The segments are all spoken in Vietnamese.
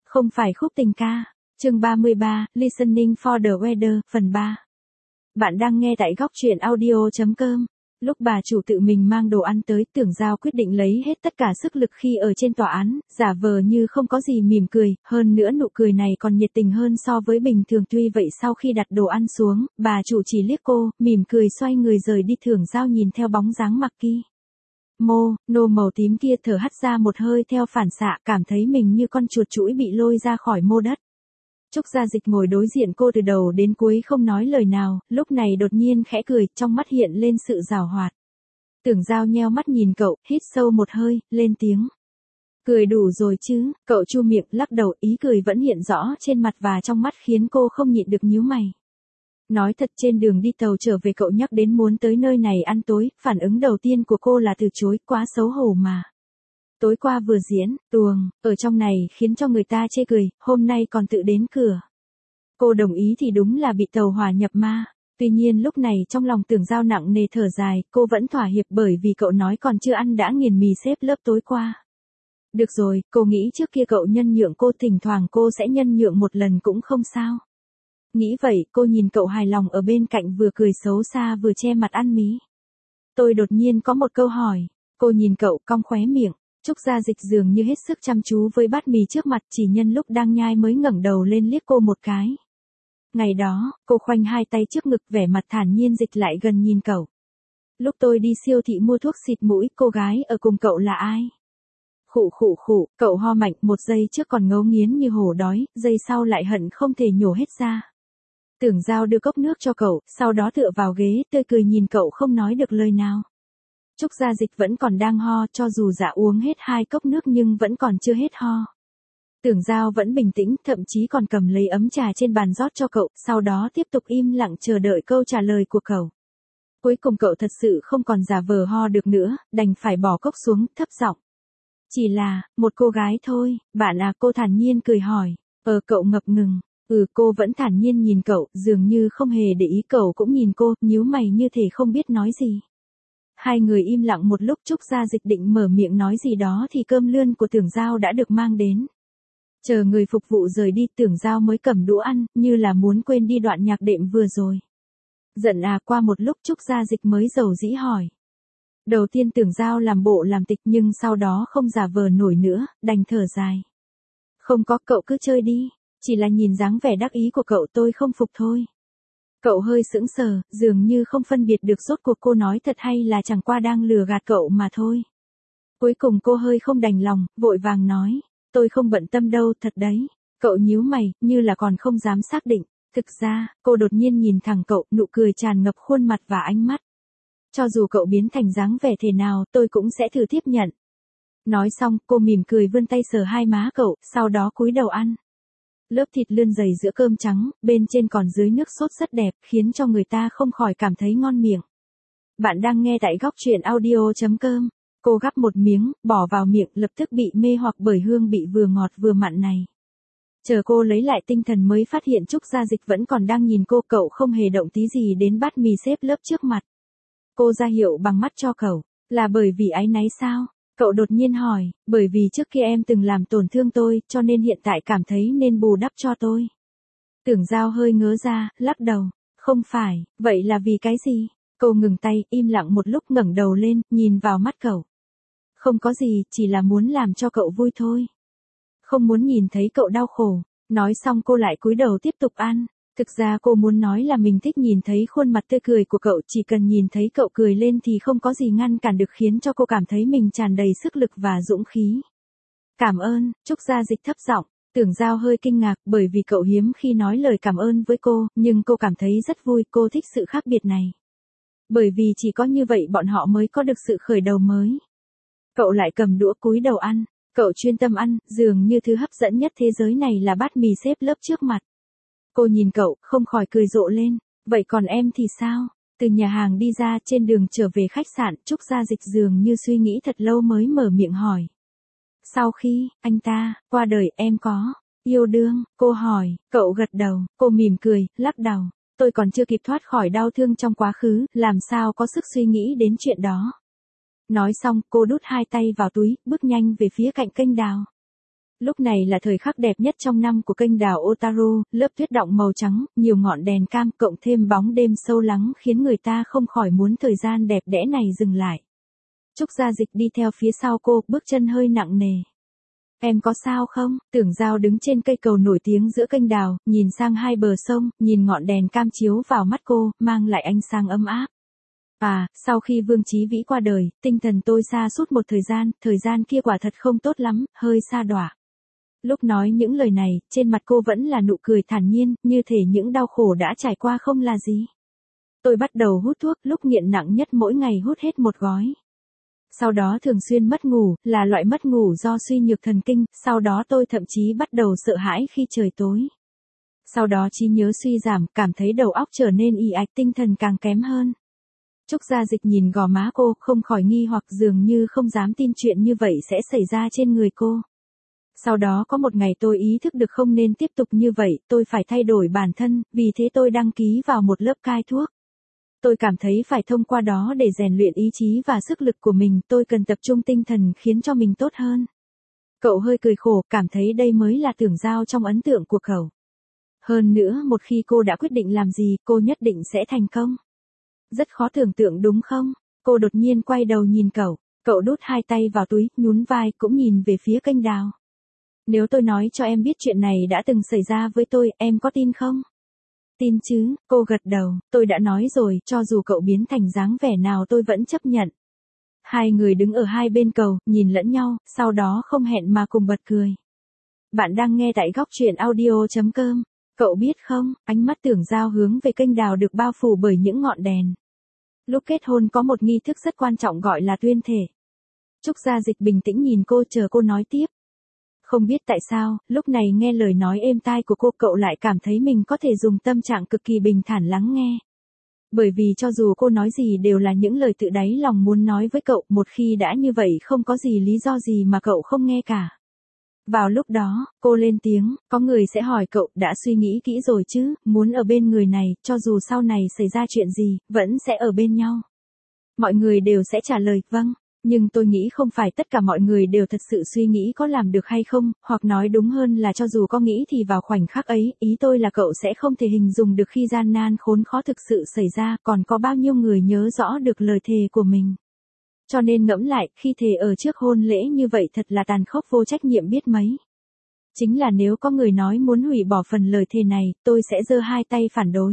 Không phải khúc tình ca. Chương 33, Listening for the Weather, phần 3. Bạn đang nghe tại góc truyện audio.com. Lúc bà chủ tự mình mang đồ ăn tới, Tưởng Giao quyết định lấy hết tất cả sức lực khi ở trên tòa án, giả vờ như không có gì mỉm cười, hơn nữa nụ cười này còn nhiệt tình hơn so với bình thường. Tuy vậy sau khi đặt đồ ăn xuống, bà chủ chỉ liếc cô, mỉm cười xoay người rời đi. Tưởng Giao nhìn theo bóng dáng mặc kỳ nô màu tím kia thở hắt ra một hơi theo phản xạ, cảm thấy mình như con chuột chũi bị lôi ra khỏi mô đất. Trúc Gia Dịch ngồi đối diện cô từ đầu đến cuối không nói lời nào, lúc này đột nhiên khẽ cười, trong mắt hiện lên sự giảo hoạt. Tưởng Giao nheo mắt nhìn cậu, hít sâu một hơi, lên tiếng. Cười đủ rồi chứ, cậu chu miệng lắc đầu, ý cười vẫn hiện rõ trên mặt và trong mắt khiến cô không nhịn được nhíu mày. Nói thật, trên đường đi tàu trở về cậu nhắc đến muốn tới nơi này ăn tối, phản ứng đầu tiên của cô là từ chối, quá xấu hổ mà. Tối qua vừa diễn, tuồng, ở trong này khiến cho người ta chê cười, hôm nay còn tự đến cửa. Cô đồng ý thì đúng là bị tàu hỏa nhập ma. Tuy nhiên lúc này trong lòng Tưởng Giao nặng nề thở dài, cô vẫn thỏa hiệp bởi vì cậu nói còn chưa ăn đã nghiền mì xếp lớp tối qua. Được rồi, cô nghĩ trước kia cậu nhân nhượng cô, thỉnh thoảng cô sẽ nhân nhượng một lần cũng không sao. Nghĩ vậy, cô nhìn cậu hài lòng ở bên cạnh vừa cười xấu xa vừa che mặt ăn mí. Tôi đột nhiên có một câu hỏi. Cô nhìn cậu cong khóe miệng. Trúc Gia Dịch dường như hết sức chăm chú với bát mì trước mặt, chỉ nhân lúc đang nhai mới ngẩng đầu lên liếc cô một cái. Ngày đó, cô khoanh hai tay trước ngực, vẻ mặt thản nhiên. Dịch lại gần nhìn cậu. Lúc tôi đi siêu thị mua thuốc xịt mũi, cô gái ở cùng cậu là ai? Khụ, cậu ho mạnh, một giây trước còn ngấu nghiến như hổ đói, giây sau lại hận không thể nhổ hết ra. Tưởng Giao đưa cốc nước cho cậu, sau đó tựa vào ghế, tươi cười nhìn cậu không nói được lời nào. Trúc Gia Dịch vẫn còn đang ho, cho dù đã uống hết 2 cốc nước nhưng vẫn còn chưa hết ho. Tưởng Giao vẫn bình tĩnh, thậm chí còn cầm lấy ấm trà trên bàn rót cho cậu, sau đó tiếp tục im lặng chờ đợi câu trả lời của cậu. Cuối cùng cậu thật sự không còn giả vờ ho được nữa, đành phải bỏ cốc xuống, thấp giọng. Chỉ là, một cô gái thôi, bạn à, cô thản nhiên cười hỏi. Cậu ngập ngừng. Cô vẫn thản nhiên nhìn cậu, dường như không hề để ý. Cậu cũng nhìn cô, nhíu mày như thể không biết nói gì. Hai người im lặng một lúc. Trúc Gia Dịch định mở miệng nói gì đó thì cơm lươn của Tưởng Giao đã được mang đến. Chờ người phục vụ rời đi, Tưởng Giao mới cầm đũa ăn, như là muốn quên đi đoạn nhạc đệm vừa rồi. Giận à? Qua một lúc Trúc Gia Dịch mới dầu dĩ hỏi. Đầu tiên Tưởng Giao làm bộ làm tịch nhưng sau đó không giả vờ nổi nữa, đành thở dài. Không có, cậu cứ chơi đi. Chỉ là nhìn dáng vẻ đắc ý của cậu tôi không phục thôi. Cậu hơi sững sờ, dường như không phân biệt được rốt cuộc cô nói thật hay là chẳng qua đang lừa gạt cậu mà thôi. Cuối cùng cô hơi không đành lòng, vội vàng nói. Tôi không bận tâm đâu, thật đấy. Cậu nhíu mày, như là còn không dám xác định. Thực ra, cô đột nhiên nhìn thẳng cậu, nụ cười tràn ngập khuôn mặt và ánh mắt. Cho dù cậu biến thành dáng vẻ thế nào, tôi cũng sẽ thử tiếp nhận. Nói xong, cô mỉm cười vươn tay sờ hai má cậu, sau đó cúi đầu ăn. Lớp thịt lươn dày giữa cơm trắng, bên trên còn dưới nước sốt rất đẹp, khiến cho người ta không khỏi cảm thấy ngon miệng. Bạn đang nghe tại góc truyện audio.com. Cô gắp một miếng, bỏ vào miệng, lập tức bị mê hoặc bởi hương vị vừa ngọt vừa mặn này. Chờ cô lấy lại tinh thần mới phát hiện Trúc Gia Dịch vẫn còn đang nhìn cô, cậu không hề động tí gì đến bát mì xếp lớp trước mặt. Cô ra hiệu bằng mắt cho cậu, là bởi vì áy náy sao? Cậu đột nhiên hỏi, bởi vì trước kia em từng làm tổn thương tôi, cho nên hiện tại cảm thấy nên bù đắp cho tôi. Tưởng Giao hơi ngớ ra, lắc đầu, không phải, vậy là vì cái gì? Cô ngừng tay, im lặng một lúc ngẩng đầu lên, nhìn vào mắt cậu. Không có gì, chỉ là muốn làm cho cậu vui thôi. Không muốn nhìn thấy cậu đau khổ. Nói xong cô lại cúi đầu tiếp tục ăn. Thực ra cô muốn nói là mình thích nhìn thấy khuôn mặt tươi cười của cậu, chỉ cần nhìn thấy cậu cười lên thì không có gì ngăn cản được, khiến cho cô cảm thấy mình tràn đầy sức lực và dũng khí. Cảm ơn, Trúc Gia Dịch thấp giọng. Tưởng Giao hơi kinh ngạc bởi vì cậu hiếm khi nói lời cảm ơn với cô, nhưng cô cảm thấy rất vui, cô thích sự khác biệt này. Bởi vì chỉ có như vậy bọn họ mới có được sự khởi đầu mới. Cậu lại cầm đũa cúi đầu ăn, cậu chuyên tâm ăn, dường như thứ hấp dẫn nhất thế giới này là bát mì xếp lớp trước mặt. Cô nhìn cậu, không khỏi cười rộ lên. Vậy còn em thì sao? Từ nhà hàng đi ra, trên đường trở về khách sạn, Trúc Gia Dịch dường như suy nghĩ thật lâu mới mở miệng hỏi. Sau khi anh ta qua đời, em có yêu đương? Cô hỏi. Cậu gật đầu. Cô mỉm cười, lắc đầu. Tôi còn chưa kịp thoát khỏi đau thương trong quá khứ, làm sao có sức suy nghĩ đến chuyện đó. Nói xong, cô đút hai tay vào túi, bước nhanh về phía cạnh kênh đào. Lúc này là thời khắc đẹp nhất trong năm của kênh đảo Otaru, lớp tuyết đọng màu trắng, nhiều ngọn đèn cam cộng thêm bóng đêm sâu lắng khiến người ta không khỏi muốn thời gian đẹp đẽ này dừng lại. Trúc Gia Dịch đi theo phía sau cô, bước chân hơi nặng nề. Em có sao không? Tưởng Giao đứng trên cây cầu nổi tiếng giữa kênh đào, nhìn sang hai bờ sông, nhìn ngọn đèn cam chiếu vào mắt cô, mang lại ánh sáng ấm áp. À, sau khi Vương Chí Vĩ qua đời, tinh thần tôi sa sút một thời gian kia quả thật không tốt lắm, hơi sa đọa. Lúc nói những lời này, trên mặt cô vẫn là nụ cười thản nhiên, như thể những đau khổ đã trải qua không là gì. Tôi bắt đầu hút thuốc, lúc nghiện nặng nhất mỗi ngày hút hết một gói. Sau đó thường xuyên mất ngủ, là loại mất ngủ do suy nhược thần kinh, sau đó tôi thậm chí bắt đầu sợ hãi khi trời tối. Sau đó trí nhớ suy giảm, cảm thấy đầu óc trở nên ì ạch, tinh thần càng kém hơn. Trúc Gia Dịch nhìn gò má cô, không khỏi nghi hoặc, dường như không dám tin chuyện như vậy sẽ xảy ra trên người cô. Sau đó có một ngày tôi ý thức được không nên tiếp tục như vậy, tôi phải thay đổi bản thân, vì thế tôi đăng ký vào một lớp cai thuốc. Tôi cảm thấy phải thông qua đó để rèn luyện ý chí và sức lực của mình, tôi cần tập trung tinh thần khiến cho mình tốt hơn. Cậu hơi cười khổ, cảm thấy đây mới là Tưởng Giao trong ấn tượng của cậu. Hơn nữa, một khi cô đã quyết định làm gì, cô nhất định sẽ thành công. Rất khó tưởng tượng đúng không? Cô đột nhiên quay đầu nhìn cậu, cậu đút hai tay vào túi, nhún vai, cũng nhìn về phía kênh đào. Nếu tôi nói cho em biết chuyện này đã từng xảy ra với tôi, em có tin không? Tin chứ, cô gật đầu, tôi đã nói rồi, cho dù cậu biến thành dáng vẻ nào tôi vẫn chấp nhận. Hai người đứng ở hai bên cầu, nhìn lẫn nhau, sau đó không hẹn mà cùng bật cười. Bạn đang nghe tại góc truyện audio.com. Cậu biết không, ánh mắt Tưởng Giao hướng về kênh đào được bao phủ bởi những ngọn đèn. Lúc kết hôn có một nghi thức rất quan trọng gọi là tuyên thể. Trúc Gia Dịch bình tĩnh nhìn cô, chờ cô nói tiếp. Không biết tại sao, lúc này nghe lời nói êm tai của cô, cậu lại cảm thấy mình có thể dùng tâm trạng cực kỳ bình thản lắng nghe. Bởi vì cho dù cô nói gì đều là những lời tự đáy lòng muốn nói với cậu, một khi đã như vậy không có gì lý do gì mà cậu không nghe cả. Vào lúc đó, cô lên tiếng, có người sẽ hỏi cậu, đã suy nghĩ kỹ rồi chứ, muốn ở bên người này, cho dù sau này xảy ra chuyện gì, vẫn sẽ ở bên nhau. Mọi người đều sẽ trả lời, vâng. Nhưng tôi nghĩ không phải tất cả mọi người đều thật sự suy nghĩ có làm được hay không, hoặc nói đúng hơn là cho dù có nghĩ thì vào khoảnh khắc ấy, ý tôi là cậu sẽ không thể hình dung được khi gian nan khốn khó thực sự xảy ra, còn có bao nhiêu người nhớ rõ được lời thề của mình. Cho nên ngẫm lại, khi thề ở trước hôn lễ như vậy thật là tàn khốc vô trách nhiệm biết mấy. Chính là nếu có người nói muốn hủy bỏ phần lời thề này, tôi sẽ giơ hai tay phản đối.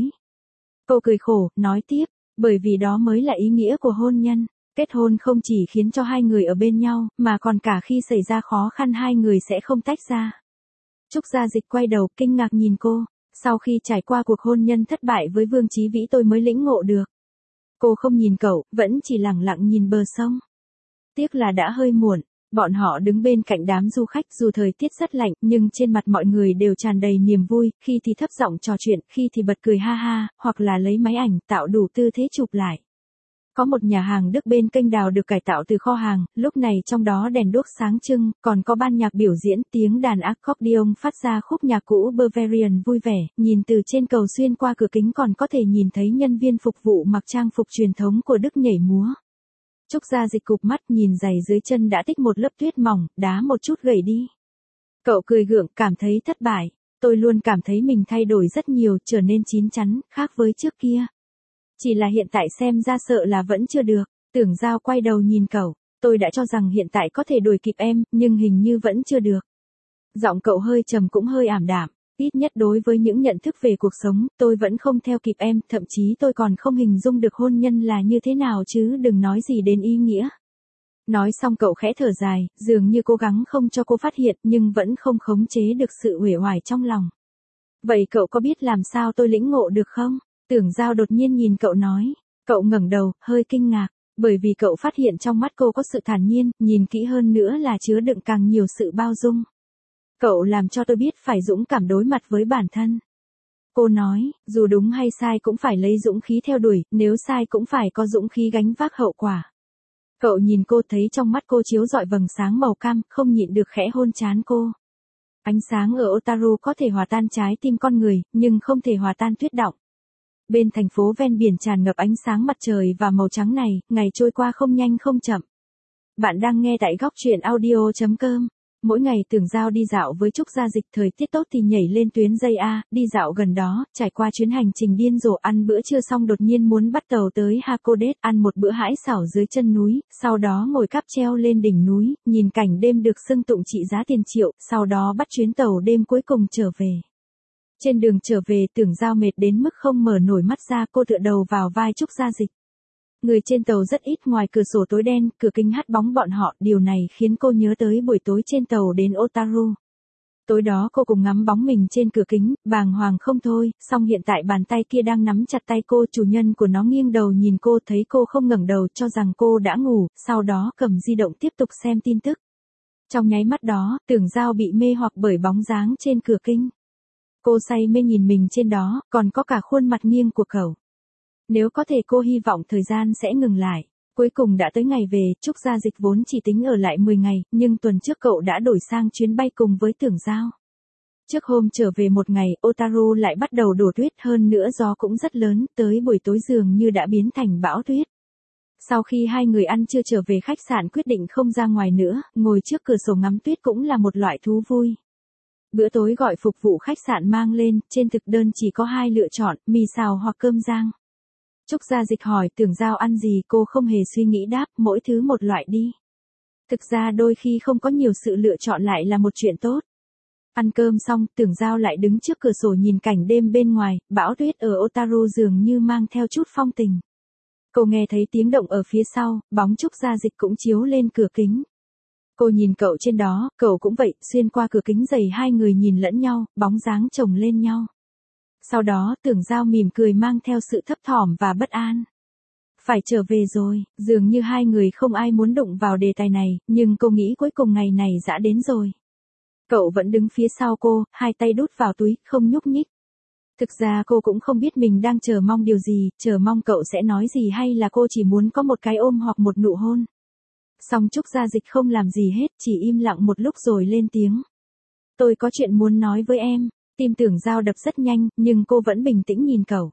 Cô cười khổ, nói tiếp, bởi vì đó mới là ý nghĩa của hôn nhân. Kết hôn không chỉ khiến cho hai người ở bên nhau, mà còn cả khi xảy ra khó khăn hai người sẽ không tách ra. Trúc Gia Dịch quay đầu, kinh ngạc nhìn cô. Sau khi trải qua cuộc hôn nhân thất bại với Vương Chí Vĩ tôi mới lĩnh ngộ được. Cô không nhìn cậu, vẫn chỉ lẳng lặng nhìn bờ sông. Tiếc là đã hơi muộn. Bọn họ đứng bên cạnh đám du khách, dù thời tiết rất lạnh, nhưng trên mặt mọi người đều tràn đầy niềm vui, khi thì thấp giọng trò chuyện, khi thì bật cười ha ha, hoặc là lấy máy ảnh, tạo đủ tư thế chụp lại. Có một nhà hàng Đức bên kênh đào được cải tạo từ kho hàng, lúc này trong đó đèn đuốc sáng trưng, còn có ban nhạc biểu diễn, tiếng đàn accordion phát ra khúc nhạc cũ Bavarian vui vẻ, nhìn từ trên cầu xuyên qua cửa kính còn có thể nhìn thấy nhân viên phục vụ mặc trang phục truyền thống của Đức nhảy múa. Trúc Gia Dịch cụp mắt nhìn giày dưới chân đã tích một lớp tuyết mỏng, đá một chút gầy đi. Cậu cười gượng, cảm thấy thất bại. Tôi luôn cảm thấy mình thay đổi rất nhiều, trở nên chín chắn, khác với trước kia. Chỉ là hiện tại xem ra sợ là vẫn chưa được. Tưởng Giao quay đầu nhìn cậu, tôi đã cho rằng hiện tại có thể đuổi kịp em, nhưng hình như vẫn chưa được. Giọng cậu hơi trầm cũng hơi ảm đạm, ít nhất đối với những nhận thức về cuộc sống, tôi vẫn không theo kịp em, thậm chí tôi còn không hình dung được hôn nhân là như thế nào chứ đừng nói gì đến ý nghĩa. Nói xong cậu khẽ thở dài, dường như cố gắng không cho cô phát hiện nhưng vẫn không khống chế được sự uể oải trong lòng. Vậy cậu có biết làm sao tôi lĩnh ngộ được không? Tưởng Giao đột nhiên nhìn cậu nói. Cậu ngẩng đầu, hơi kinh ngạc, bởi vì cậu phát hiện trong mắt cô có sự thản nhiên, nhìn kỹ hơn nữa là chứa đựng càng nhiều sự bao dung. Cậu làm cho tôi biết phải dũng cảm đối mặt với bản thân. Cô nói, dù đúng hay sai cũng phải lấy dũng khí theo đuổi, nếu sai cũng phải có dũng khí gánh vác hậu quả. Cậu nhìn cô thấy trong mắt cô chiếu rọi vầng sáng màu cam, không nhịn được khẽ hôn trán cô. Ánh sáng ở Otaru có thể hòa tan trái tim con người, nhưng không thể hòa tan tuyết đọng. Bên thành phố ven biển tràn ngập ánh sáng mặt trời và màu trắng này, ngày trôi qua không nhanh không chậm. Bạn đang nghe tại góc truyện audio.com. Mỗi ngày Tưởng Giao đi dạo với Trúc Gia Dịch, thời tiết tốt thì nhảy lên tuyến dây A, đi dạo gần đó, trải qua chuyến hành trình điên rồ, ăn bữa trưa xong đột nhiên muốn bắt tàu tới Hakodate, ăn một bữa hải xảo dưới chân núi, sau đó ngồi cáp treo lên đỉnh núi, nhìn cảnh đêm được xưng tụng trị giá tiền triệu, sau đó bắt chuyến tàu đêm cuối cùng trở về. Trên đường trở về Tưởng Giao mệt đến mức không mở nổi mắt ra, cô tựa đầu vào vai Trúc Gia Dịch. Người trên tàu rất ít, ngoài cửa sổ tối đen, cửa kính hắt bóng bọn họ, điều này khiến cô nhớ tới buổi tối trên tàu đến Otaru. Tối đó cô cùng ngắm bóng mình trên cửa kính, bàng hoàng không thôi, song hiện tại bàn tay kia đang nắm chặt tay cô, chủ nhân của nó nghiêng đầu nhìn cô, thấy cô không ngẩng đầu cho rằng cô đã ngủ, sau đó cầm di động tiếp tục xem tin tức. Trong nháy mắt đó, Tưởng Giao bị mê hoặc bởi bóng dáng trên cửa kính. Cô say mê nhìn mình trên đó, còn có cả khuôn mặt nghiêng của cậu. Nếu có thể cô hy vọng thời gian sẽ ngừng lại. Cuối cùng đã tới ngày về, Trúc Gia Dịch vốn chỉ tính ở lại 10 ngày, nhưng tuần trước cậu đã đổi sang chuyến bay cùng với Tưởng Giao. Trước hôm trở về một ngày, Otaru lại bắt đầu đổ tuyết, hơn nữa gió cũng rất lớn, tới buổi tối dường như đã biến thành bão tuyết. Sau khi hai người ăn trưa trở về khách sạn quyết định không ra ngoài nữa, ngồi trước cửa sổ ngắm tuyết cũng là một loại thú vui. Bữa tối gọi phục vụ khách sạn mang lên, trên thực đơn chỉ có hai lựa chọn, mì xào hoặc cơm rang. Trúc Gia Dịch hỏi Tưởng Giao ăn gì, cô không hề suy nghĩ đáp, mỗi thứ một loại đi. Thực ra đôi khi không có nhiều sự lựa chọn lại là một chuyện tốt. Ăn cơm xong, Tưởng Giao lại đứng trước cửa sổ nhìn cảnh đêm bên ngoài, bão tuyết ở Otaru dường như mang theo chút phong tình. Cô nghe thấy tiếng động ở phía sau, bóng Trúc Gia Dịch cũng chiếu lên cửa kính. Cô nhìn cậu trên đó, cậu cũng vậy, xuyên qua cửa kính dày hai người nhìn lẫn nhau, bóng dáng chồng lên nhau. Sau đó Tưởng Giao mỉm cười mang theo sự thấp thỏm và bất an. Phải trở về rồi, dường như hai người không ai muốn đụng vào đề tài này, nhưng cô nghĩ cuối cùng ngày này đã đến rồi. Cậu vẫn đứng phía sau cô, hai tay đút vào túi, không nhúc nhích. Thực ra cô cũng không biết mình đang chờ mong điều gì, chờ mong cậu sẽ nói gì hay là cô chỉ muốn có một cái ôm hoặc một nụ hôn. Song Trúc Gia Dịch không làm gì hết, chỉ im lặng một lúc rồi lên tiếng. Tôi có chuyện muốn nói với em. Tim Tưởng Giao đập rất nhanh, nhưng cô vẫn bình tĩnh nhìn cậu.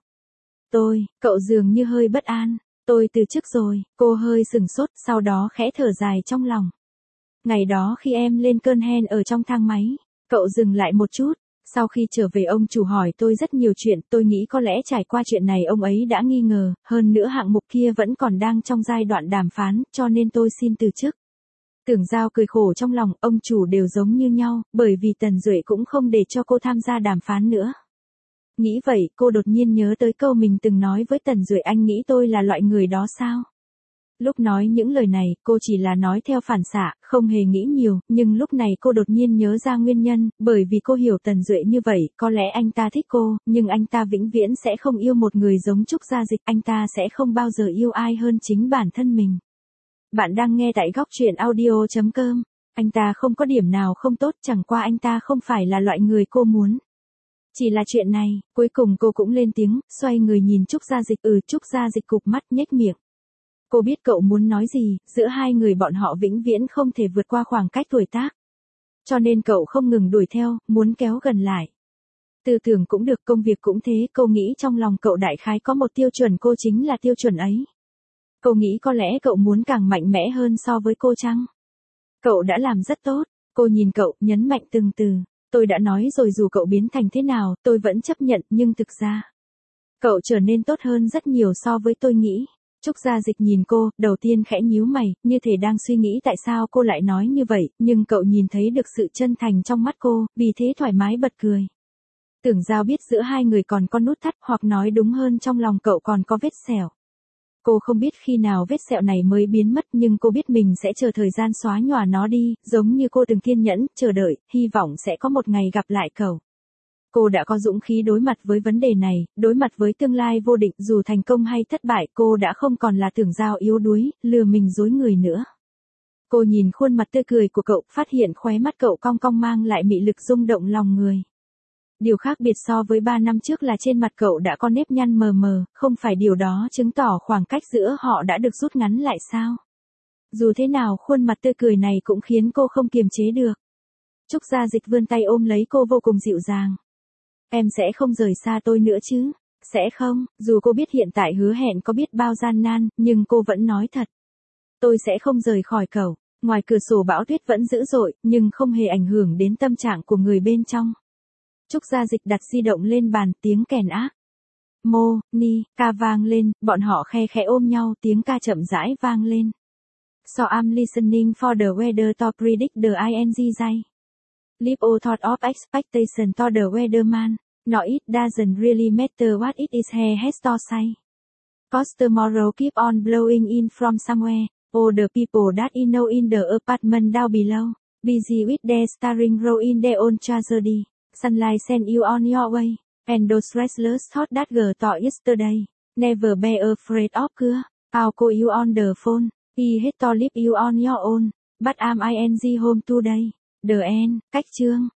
Cậu dường như hơi bất an. Tôi từ chức rồi, cô hơi sừng sốt, sau đó khẽ thở dài trong lòng. Ngày đó khi em lên cơn hen ở trong thang máy, cậu dừng lại một chút. Sau khi trở về ông chủ hỏi tôi rất nhiều chuyện, tôi nghĩ có lẽ trải qua chuyện này ông ấy đã nghi ngờ, hơn nữa hạng mục kia vẫn còn đang trong giai đoạn đàm phán, cho nên tôi xin từ chức. Tưởng Giao cười khổ trong lòng, ông chủ đều giống như nhau, bởi vì Tần Duệ cũng không để cho cô tham gia đàm phán nữa. Nghĩ vậy, cô đột nhiên nhớ tới câu mình từng nói với Tần Duệ, anh nghĩ tôi là loại người đó sao? Lúc nói những lời này, cô chỉ là nói theo phản xạ, không hề nghĩ nhiều, nhưng lúc này cô đột nhiên nhớ ra nguyên nhân, bởi vì cô hiểu Tần Duệ như vậy, có lẽ anh ta thích cô, nhưng anh ta vĩnh viễn sẽ không yêu một người giống Trúc Gia Dịch, anh ta sẽ không bao giờ yêu ai hơn chính bản thân mình. Bạn đang nghe tại góc truyện audio.com. Anh ta không có điểm nào không tốt, chẳng qua anh ta không phải là loại người cô muốn. Chỉ là chuyện này, cuối cùng cô cũng lên tiếng, xoay người nhìn Trúc Gia Dịch. Trúc Gia Dịch cụp mắt nhếch miệng. Cô biết cậu muốn nói gì, giữa hai người bọn họ vĩnh viễn không thể vượt qua khoảng cách tuổi tác. Cho nên cậu không ngừng đuổi theo, muốn kéo gần lại. Tư tưởng cũng được, công việc cũng thế, cô nghĩ trong lòng cậu đại khái có một tiêu chuẩn, cô chính là tiêu chuẩn ấy. Cô nghĩ có lẽ cậu muốn càng mạnh mẽ hơn so với cô chăng? Cậu đã làm rất tốt. Cô nhìn cậu, nhấn mạnh từng từ. Tôi đã nói rồi, dù cậu biến thành thế nào, tôi vẫn chấp nhận, nhưng thực ra, cậu trở nên tốt hơn rất nhiều so với tôi nghĩ. Trúc Gia Dịch nhìn cô, đầu tiên khẽ nhíu mày, như thể đang suy nghĩ tại sao cô lại nói như vậy, nhưng cậu nhìn thấy được sự chân thành trong mắt cô, vì thế thoải mái bật cười. Tưởng Giao biết giữa hai người còn có nút thắt, hoặc nói đúng hơn trong lòng cậu còn có vết sẹo. Cô không biết khi nào vết sẹo này mới biến mất, nhưng cô biết mình sẽ chờ thời gian xóa nhòa nó đi, giống như cô từng kiên nhẫn, chờ đợi, hy vọng sẽ có một ngày gặp lại cậu. Cô đã có dũng khí đối mặt với vấn đề này, đối mặt với tương lai vô định, dù thành công hay thất bại, cô đã không còn là Tưởng Giao yếu đuối, lừa mình dối người nữa. Cô nhìn khuôn mặt tươi cười của cậu, phát hiện khóe mắt cậu cong cong mang lại mị lực rung động lòng người. Điều khác biệt so với 3 năm trước là trên mặt cậu đã có nếp nhăn mờ mờ, không phải điều đó chứng tỏ khoảng cách giữa họ đã được rút ngắn lại sao? Dù thế nào khuôn mặt tươi cười này cũng khiến cô không kiềm chế được. Trúc Gia Dịch vươn tay ôm lấy cô vô cùng dịu dàng. Em sẽ không rời xa tôi nữa chứ? Sẽ không, dù cô biết hiện tại hứa hẹn có biết bao gian nan, nhưng cô vẫn nói thật. Tôi sẽ không rời khỏi cậu. Ngoài cửa sổ bão tuyết vẫn dữ dội, nhưng không hề ảnh hưởng đến tâm trạng của người bên trong. Trúc Gia Dịch đặt di động lên bàn, tiếng kèn ác. Mô, ni, ca vang lên, bọn họ khe khẽ ôm nhau, tiếng ca chậm rãi vang lên. So I'm listening for the weather to predict the ing day. Leave all thought of expectation to the weatherman. No, it doesn't really matter what it is he has to say. Cause tomorrow keep on blowing in from somewhere. All the people that you know in the apartment down below. Busy with their starring role in their own tragedy. Sunlight send you on your way. And those restless thoughts that girl thought yesterday. Never be afraid of cure. I'll call you on the phone. He had to leave you on your own. But I'm ing home today. The end. Cách chương.